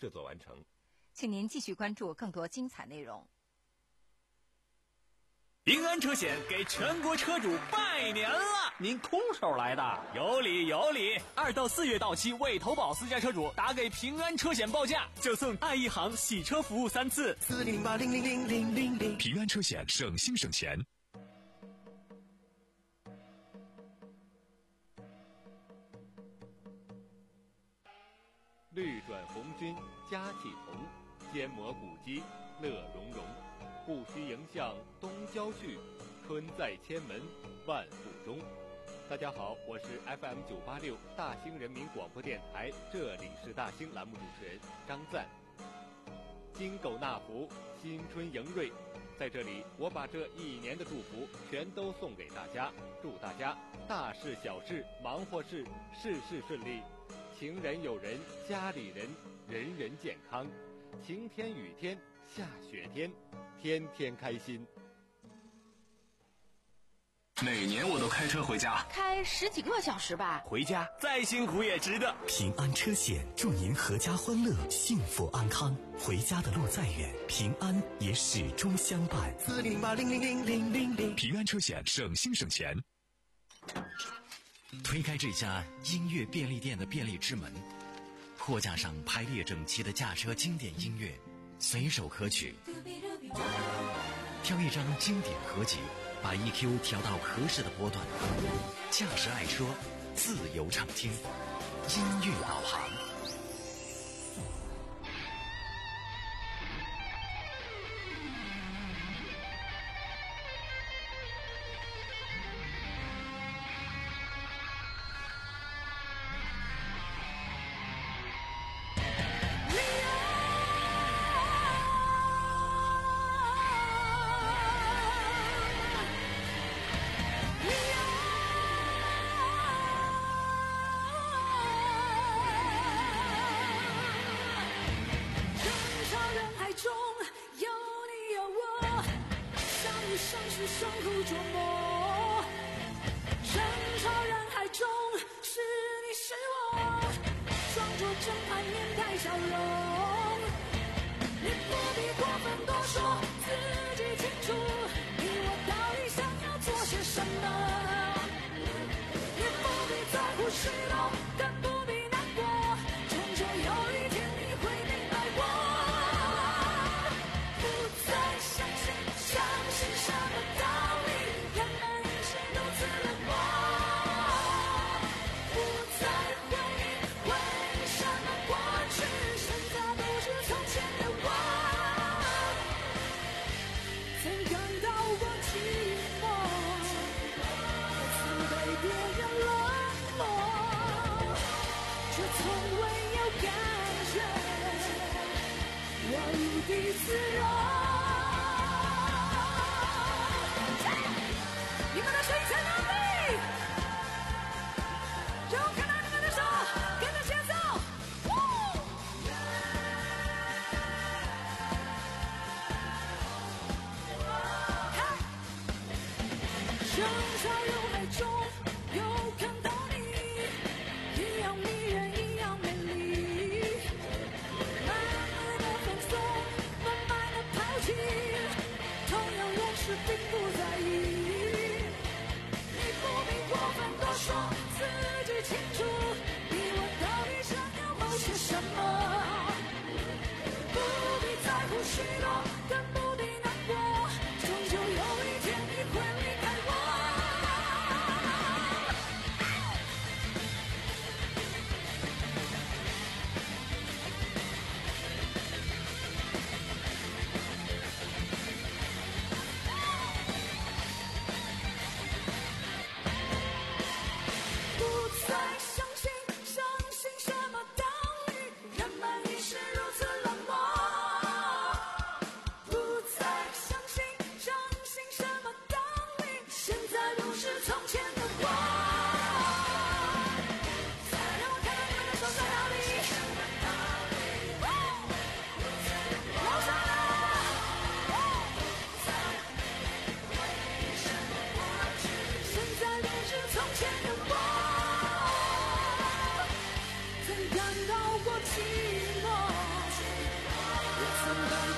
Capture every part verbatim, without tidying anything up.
制作完成。 请您继续关注更多精彩内容。 平安车险给全国车主拜年了！ 您空手来的？ 有理有理！二到四月到期未投保私家车主，打给平安车险报价，就送爱一行洗车服务三次。 四零八零零零零零零， 平安车险省心省钱。 绿转红军佳气同，坚磨古肌乐融融。不须迎向东郊去，春在千门万户中。大家好，我是 F M 九八六大兴人民广播电台，这里是大兴栏目主持人张赞。金狗纳福，新春迎瑞，在这里我把这一年的祝福全都送给大家，祝大家大事小事忙活事事事顺利，情人友人家里人人人健康，晴天雨天下雪天天天开心。 每年我都开车回家， 开十几个小时吧， 回家再辛苦也值得。 平安车险祝您阖家欢乐，幸福安康。回家的路再远，平安也始终相伴。 四零八零零零零零零， 平安车险省心省钱。 推开这家音乐便利店的便利之门，货架上排列整齐的驾车经典音乐，随手可取。挑一张经典合集，把 E Q 调到合适的波段，驾驶爱车，自由畅听，音乐导航。 更不必难过，终究有一天你会离开我。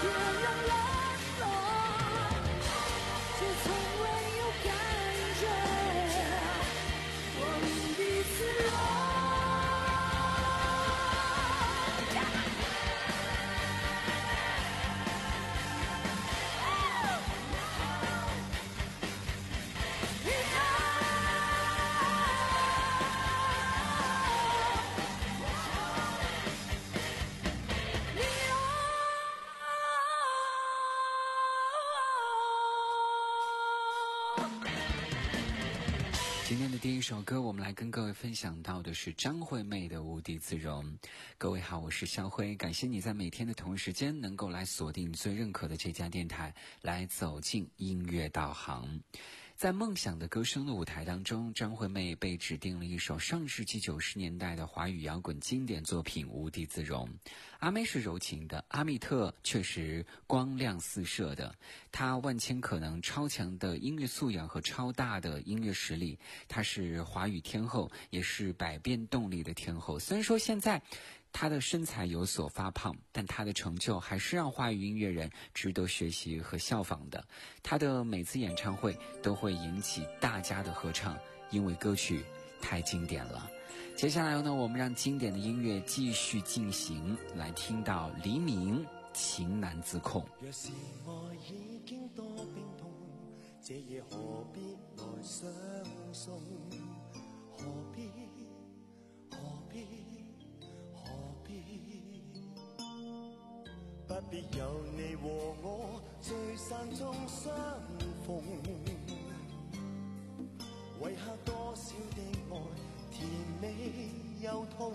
别让冷落，却从未有感觉，我无地自容。 今天的第一首歌，我们来跟各位分享到的是张惠妹的《无地自容》。各位好，我是肖辉，感谢你在每天的同一时间能够来锁定最认可的这家电台，来走进音乐导航。在梦想的歌声的舞台当中，张惠妹被指定了一首上世纪九十年代的华语摇滚经典作品《无地自容》。阿妹是柔情的，阿密特却是光亮四射的。她万千可能超强的音乐素养和超大的音乐实力，她是华语天后，也是百变动力的天后。虽然说现在他的身材有所发胖，但他的成就还是让华语音乐人值得学习和效仿的。他的每次演唱会都会引起大家的合唱，因为歌曲太经典了。接下来呢，我们让经典的音乐继续进行，来听到黎明《情难自控》。 若是愛已經多冰凍，這夜何必來相送？何必何必不必有你和我聚散中相逢，遺下多少的愛甜美又痛。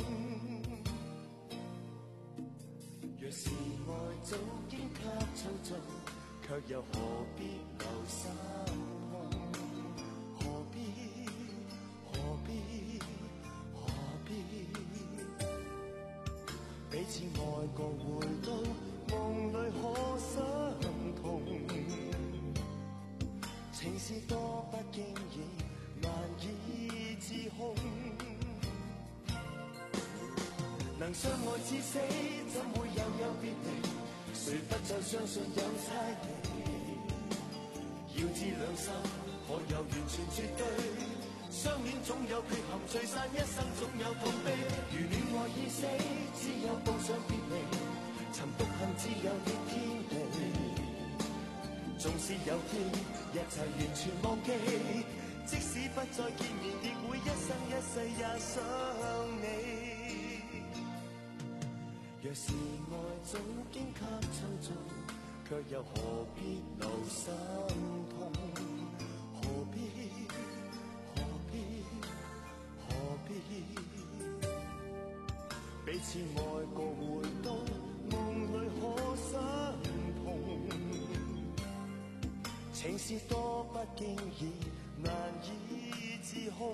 若是愛早經給操縱，卻又何必留心痛？何必何必何必彼此愛過回到夢裏可相同，情是多不經意，難以自控。能相愛至死，怎會又有別離？誰不再相信有猜忌？要知兩心，可有完全絕對？相戀總有缺陷，聚散一生總有痛悲。如戀愛已死，只有步上別離。尋獨行自由的天地，縱使有天一切完全忘記，即使不再見面，亦會一生一世也想你。若是愛早經給操縱，卻又何必留心痛？何必何必何必彼此愛過回到夢裏可相同，情是多不經意，難以自控。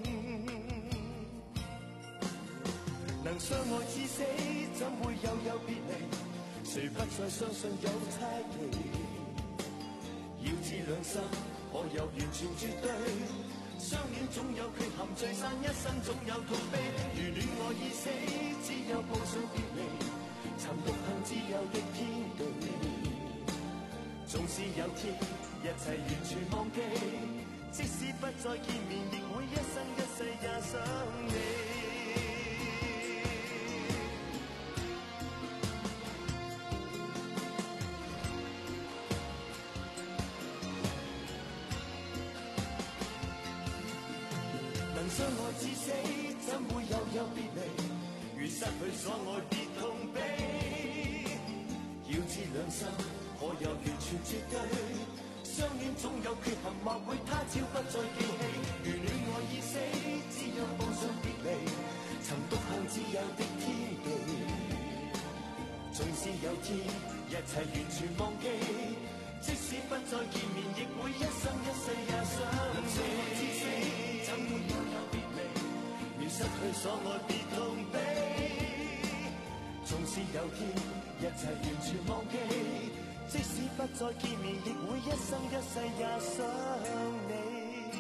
能相愛至死，怎會又有別離？誰不再相信有猜忌？要知兩心，可有完全絕對？相戀總有缺陷，聚散一生總有痛悲。如戀愛已死，只有步上別離。尋獨行自由的天地，縱使有天一切完全忘記，即使不再見面，亦會一生一世也想你。能相愛至死，怎會又有別離？如失去所愛，別痛悲。要知兩心，可有完全絕對？相戀總有缺陷，或會他朝不再記起。如戀愛已死，只有步上別離。尋獨行自由的天地，縱使有天一切完全忘記，即使不再見面，亦會一生一世也想你。怎會又有別離？如失去所愛，別痛悲。縱使有天一切完全忘記，即使不再見面，亦會一生一世也想你。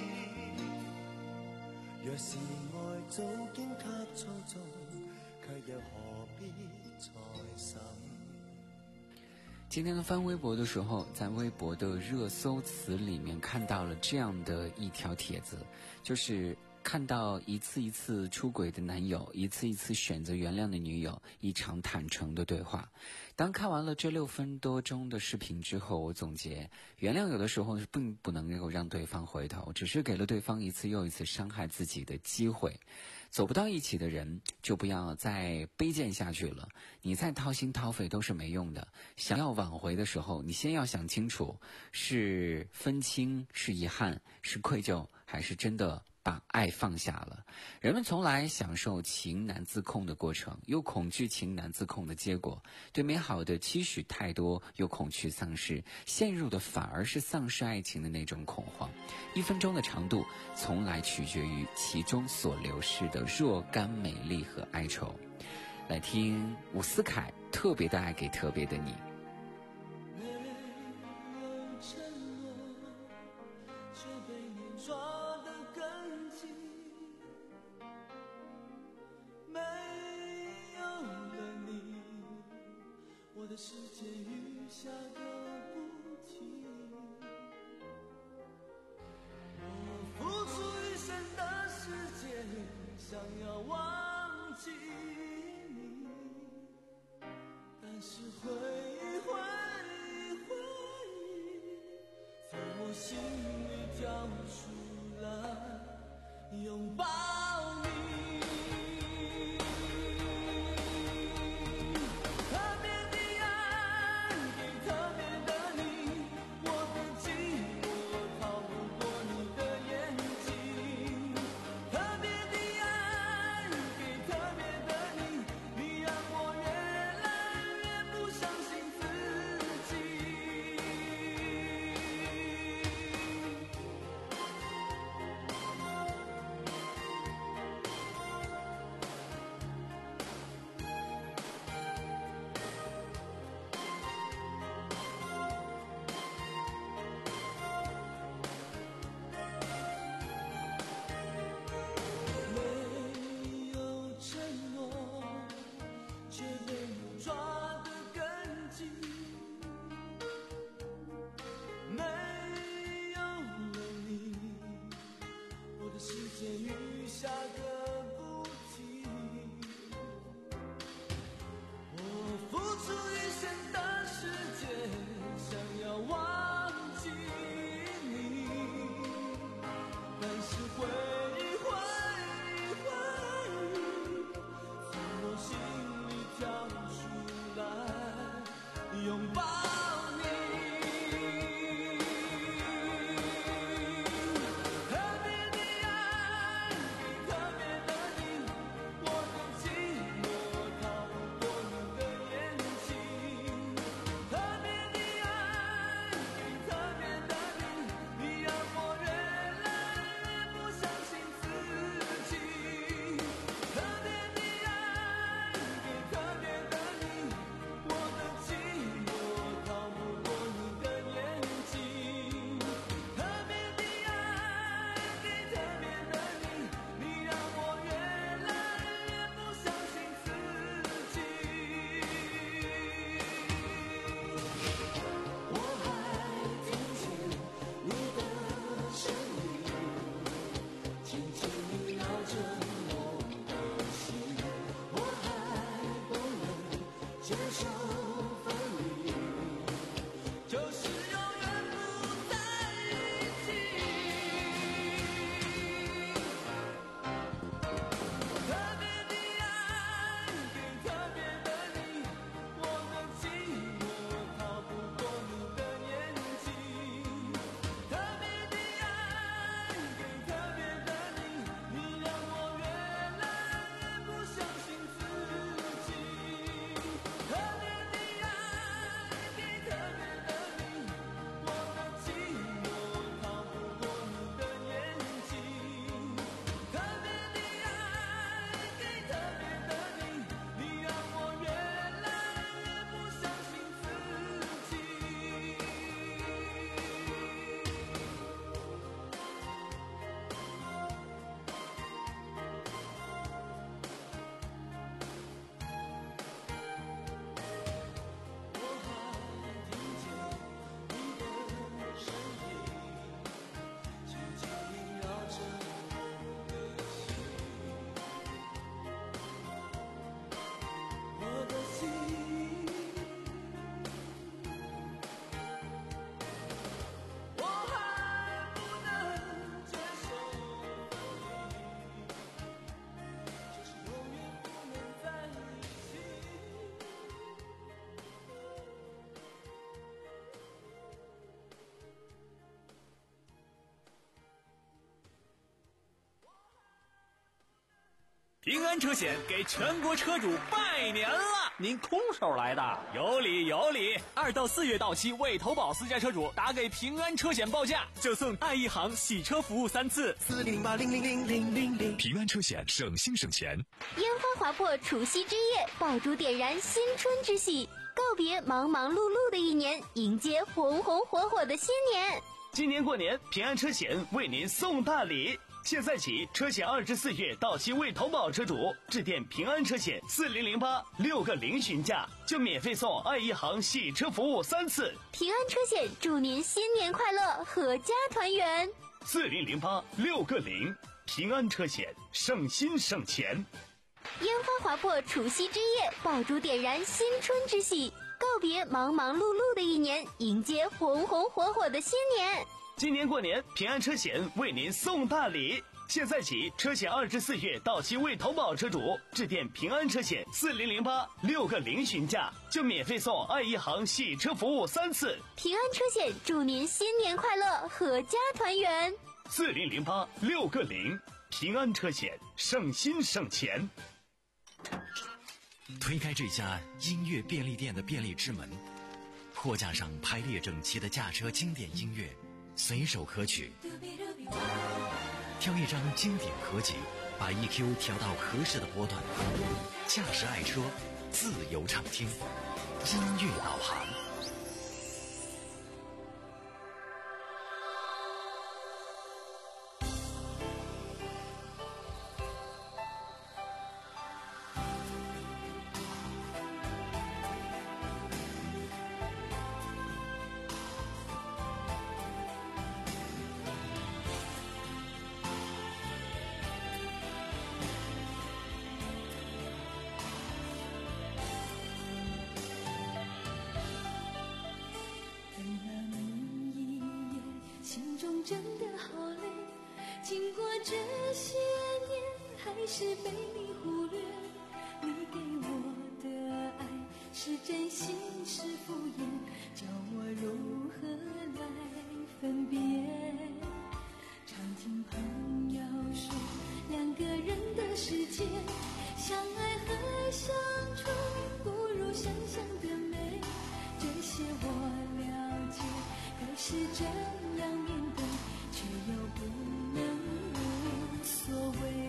若是愛早經給操縱，卻又何必再審？ 今天的翻微博的时候，在微博的热搜词里面看到了这样的一条帖子，就是看到一次一次出轨的男友，一次一次选择原谅的女友，一场坦诚的对话。当看完了这六分多钟的视频之后，我总结，原谅有的时候是并不能够让对方回头，只是给了对方一次又一次伤害自己的机会。走不到一起的人，就不要再卑贱下去了，你再掏心掏肺都是没用的。想要挽回的时候，你先要想清楚，是分清，是遗憾，是愧疚，还是真的把爱放下了。人们从来享受情难自控的过程，又恐惧情难自控的结果，对美好的期许太多，又恐惧丧失，陷入的反而是丧失爱情的那种恐慌。一分钟的长度从来取决于其中所流逝的若干美丽和哀愁。来听伍思凯特别的爱给特别的你。 我的世界雨下个不停，我付出一生的时间，想要忘记你，但是回忆回忆回忆，从我心里跳出来拥抱你。 平安车险给全国车主拜年了！ 您空手来的？ 有理有理！二到四月到期未投保私家车主打给平安车险报价，就送爱一行洗车服务三次。 四零零八零零零零零零。 平安车险省心省钱。 烟花划破除夕之夜，爆竹点燃新春之喜，告别忙忙碌碌的一年，迎接红红火火的新年。 今年过年，平安车险为您送大礼。现在起，车险二至四月到期未投保车主，致电平安车险四零零八六个零询价，就免费送爱一行洗车服务三次。 平安车险祝您新年快乐，阖家团圆。 四零零八六个零，平安车险省心省钱。 烟花划破除夕之夜，爆竹点燃新春之喜，告别忙忙碌碌的一年，迎接红红火火的新年。 今年过年，平安车险为您送大礼。现在起，车险二至四月到期未投保车主，致电平安车险四零零八六个零询价，就免费送爱一行洗车服务三次。 平安车险祝您新年快乐，阖家团圆。 四零零八六个零，平安车险省心省钱。 推开这家音乐便利店的便利之门，货架上排列整齐的驾车经典音乐，随手可取。挑一张经典合集，把 E Q 调到合适的波段，驾驶爱车，自由畅听，音乐导航。 真的好累，经过这些年，还是被你忽略。你给我的爱是真心是敷衍，叫我如何来分辨？常听朋友说，两个人的世界，相爱和相处不如想象的美。这些我了解，可是这样面对，却又不能无所谓。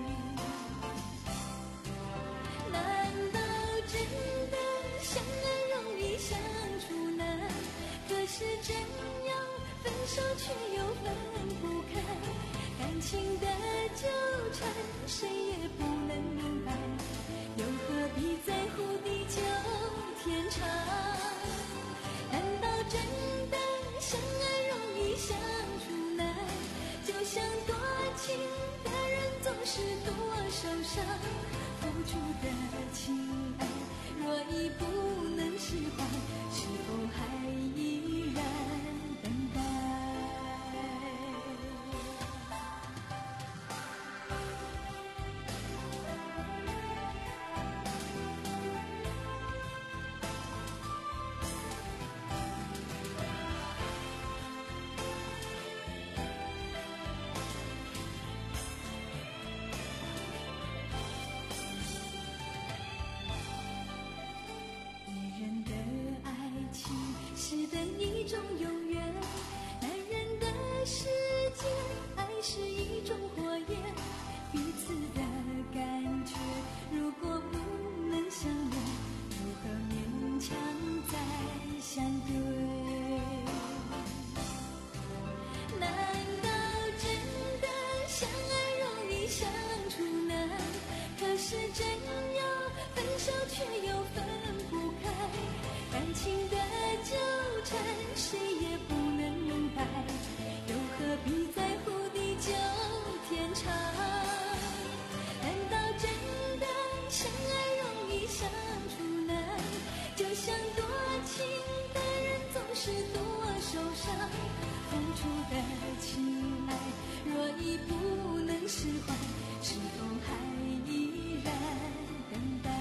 难道真的相爱容易相处难？可是真要分手却又分不开，感情的纠缠谁也不能明白，又何必在乎地久天长？难道真的相爱容易相处难？就像多情的人总是多受伤，付出的情爱若已不能释怀，是否还依然等待？女人的爱情是等一种永远，男人的世界爱是一种火焰，彼此的感觉如果不能相恋，如何勉强再相对？难道真的相爱容易相处难？可是真要分手却又分不开，感情的纠缠谁也不能明白，又何必在乎地久天长？难道真的相爱容易相处难？就像多情的人总是多受伤，付出的情爱若已不能释怀，是否还依然等待？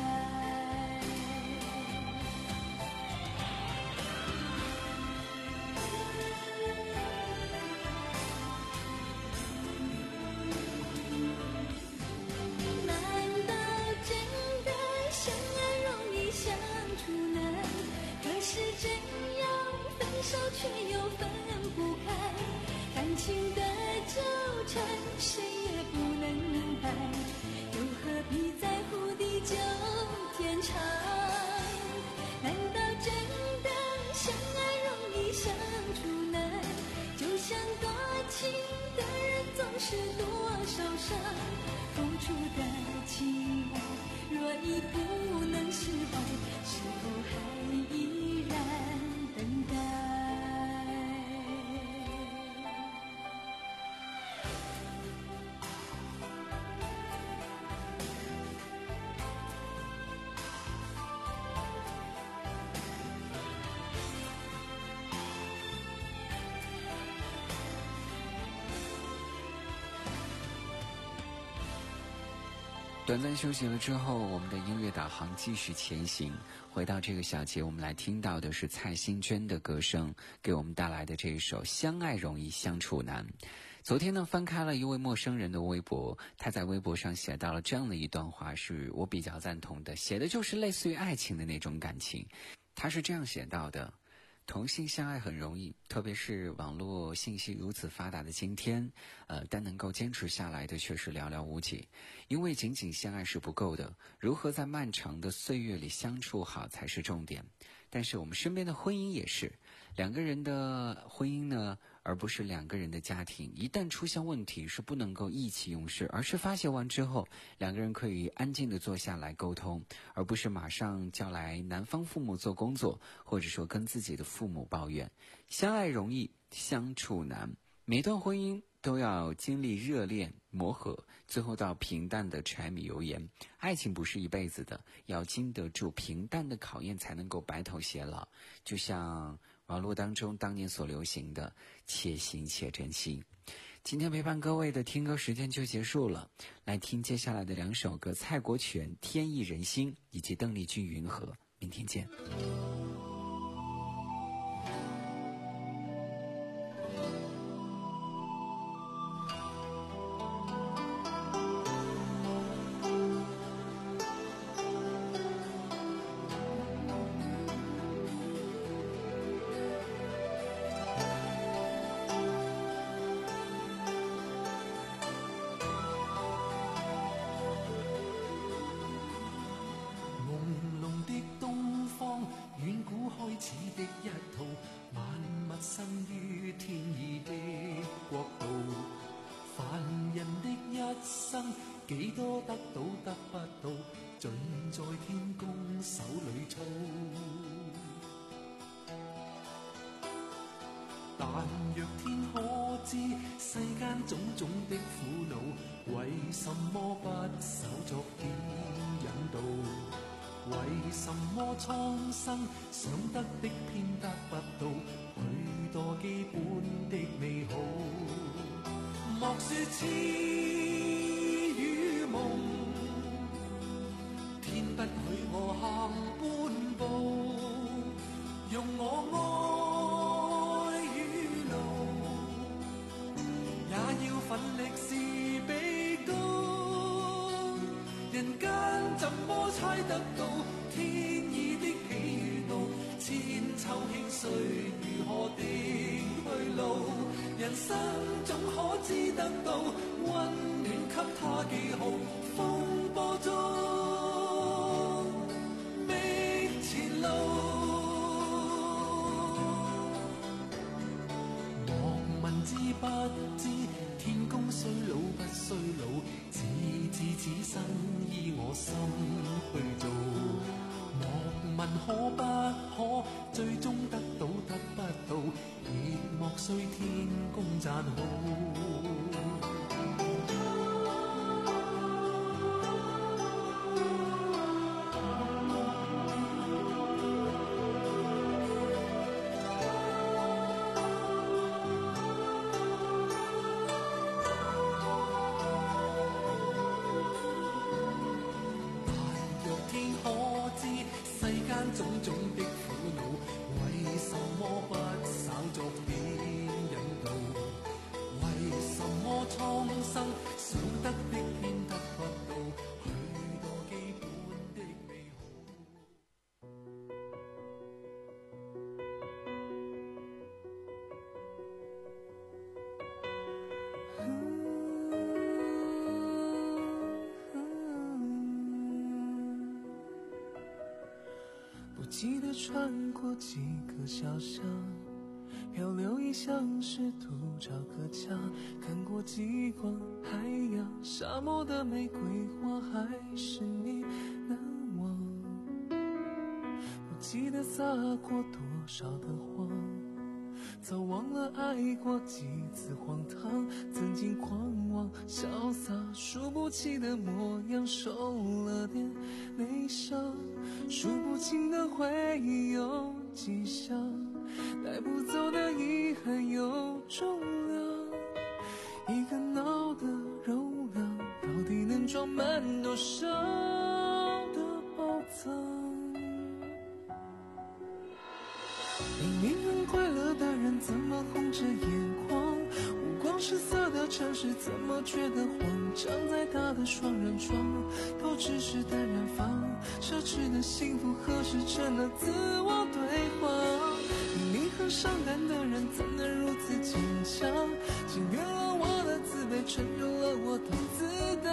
短暂休息了之后，我们的音乐导航继续前行。回到这个小节，我们来听到的是蔡幸娟的歌声给我们带来的这一首《相爱容易相处难》。昨天呢，翻开了一位陌生人的微博，他在微博上写到了这样的一段话，是我比较赞同的，写的就是类似于爱情的那种感情。他是这样写到的：同性相爱很容易，特别是网络信息如此发达的今天，呃，但能够坚持下来的却是寥寥无几。因为仅仅相爱是不够的，如何在漫长的岁月里相处好才是重点。但是我们身边的婚姻也是，两个人的婚姻呢，而不是两个人的家庭，一旦出现问题是不能够意气用事，而是发泄完之后，两个人可以安静地坐下来沟通，而不是马上叫来男方父母做工作，或者说跟自己的父母抱怨。相爱容易，相处难，每段婚姻都要经历热恋磨合，最后到平淡的柴米油盐。爱情不是一辈子的，要经得住平淡的考验，才能够白头偕老。就像网络当中当年所流行的且行且珍惜。今天陪伴各位的听歌时间就结束了，来听接下来的两首歌，蔡国权《天意人心》以及邓丽君《云河》。明天见。 似的一套，萬物生於天意的國度。凡人的一生，幾多得到得不到，盡在天公手裏操。但若天可知世間種種的苦惱，為什麼不手作點引導？為什麼蒼生想得的偏得不到許多基本的美好？莫說痴與夢，天不許我行半步，用我愛與怒，也要奮力是比高。人間怎麼猜得到天意的喜與怒？千秋興衰如何定去路？人生總可知得到溫暖給他記號，風波中覓前路。莫問知不知天公衰老不衰老，只知此生依我心去做。莫問可不可最終得到得不到，亦莫需天公讚好。種種的苦惱，為什麼不稍作點引導？為什麼蒼生想得的偏得不到許多基本的美记得穿过几个小巷，漂流异乡试图找个家，看过极光海洋，沙漠的玫瑰花还是你难忘。不记得撒过多少的谎，早忘了爱过几次荒唐，曾经狂妄潇洒数不清的模样，受了点内伤，数不清的回忆有迹象，带不走的遗憾有重量，一个脑的容量到底能装满多少？ 人怎么红着眼眶？五光十色的城市怎么觉得慌张？再大的双人床都只是单人房，奢侈的幸福何时成了自我对话？你很伤感的人怎能如此坚强？请原谅我的自卑，成就了我的自大。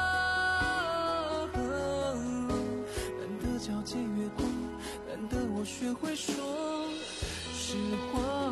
难得皎洁月光，难得我学会说实话。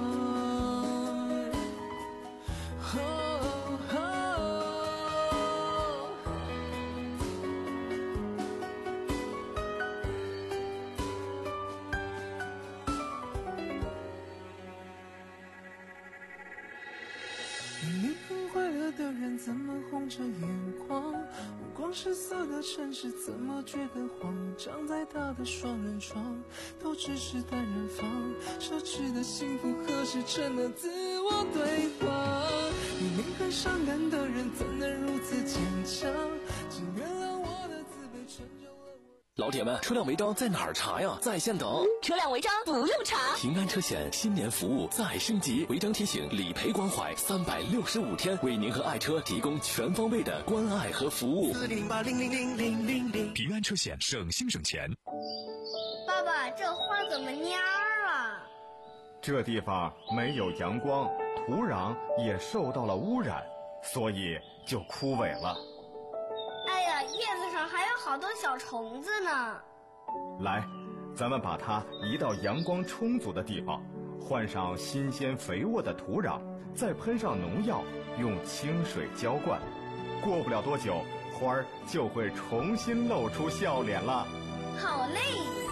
你很快乐的人怎么红着眼眶？五光十色的城市怎么觉得慌张？再大的双人床都只是单人房，奢侈的幸福何时成了自我对话？明明很伤感的人怎能如此坚强？请原谅我的自卑，成就了我。 老铁们，车辆违章在哪儿查呀？在线等。 车辆违章不用查， 平安车险新年服务再升级，违章提醒、理赔关怀，三百六十五天为您和爱车提供全方位的关爱和服务。 四零八零零零零零零， 平安车险，省心省钱。 爸爸，这花怎么蔫儿了？ 这地方没有阳光，土壤也受到了污染，所以就枯萎了。 哎呀，叶子上还有好多小虫子呢。 来，咱们把它移到阳光充足的地方，换上新鲜肥沃的土壤，再喷上农药，用清水浇灌。过不了多久，花儿就会重新露出笑脸了。 好嘞，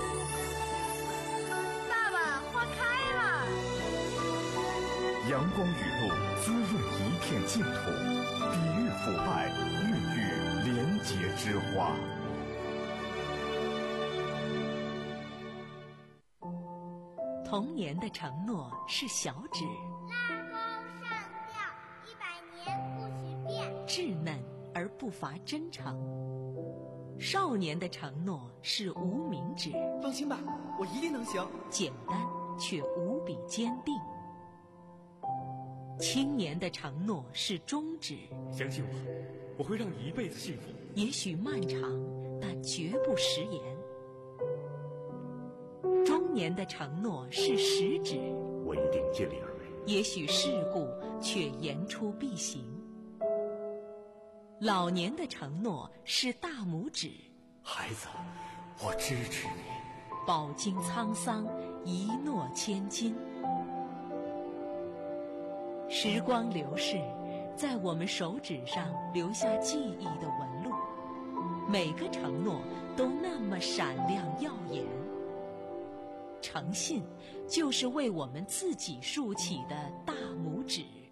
爸爸，花开了。 阳光雨露滋润一片净土，抵御腐败，孕育廉洁之花。 童年的承诺是小指， 拉钩上吊，一百年不许变， 稚嫩而不乏真诚。少年的承诺是无名指， 放心吧，我一定能行。 简单却无比坚定。青年的承诺是中指， 相信我，我会让你一辈子幸福。 也许漫长，但绝不食言。中年的承诺是食指， 我一定尽力而为。 也许世故，却言出必行。老年的承诺是大拇指， 孩子，我支持你。 饱经沧桑，一诺千金。时光流逝，在我们手指上留下记忆的纹路，每个承诺都那么闪亮耀眼。诚信就是为我们自己竖起的大拇指。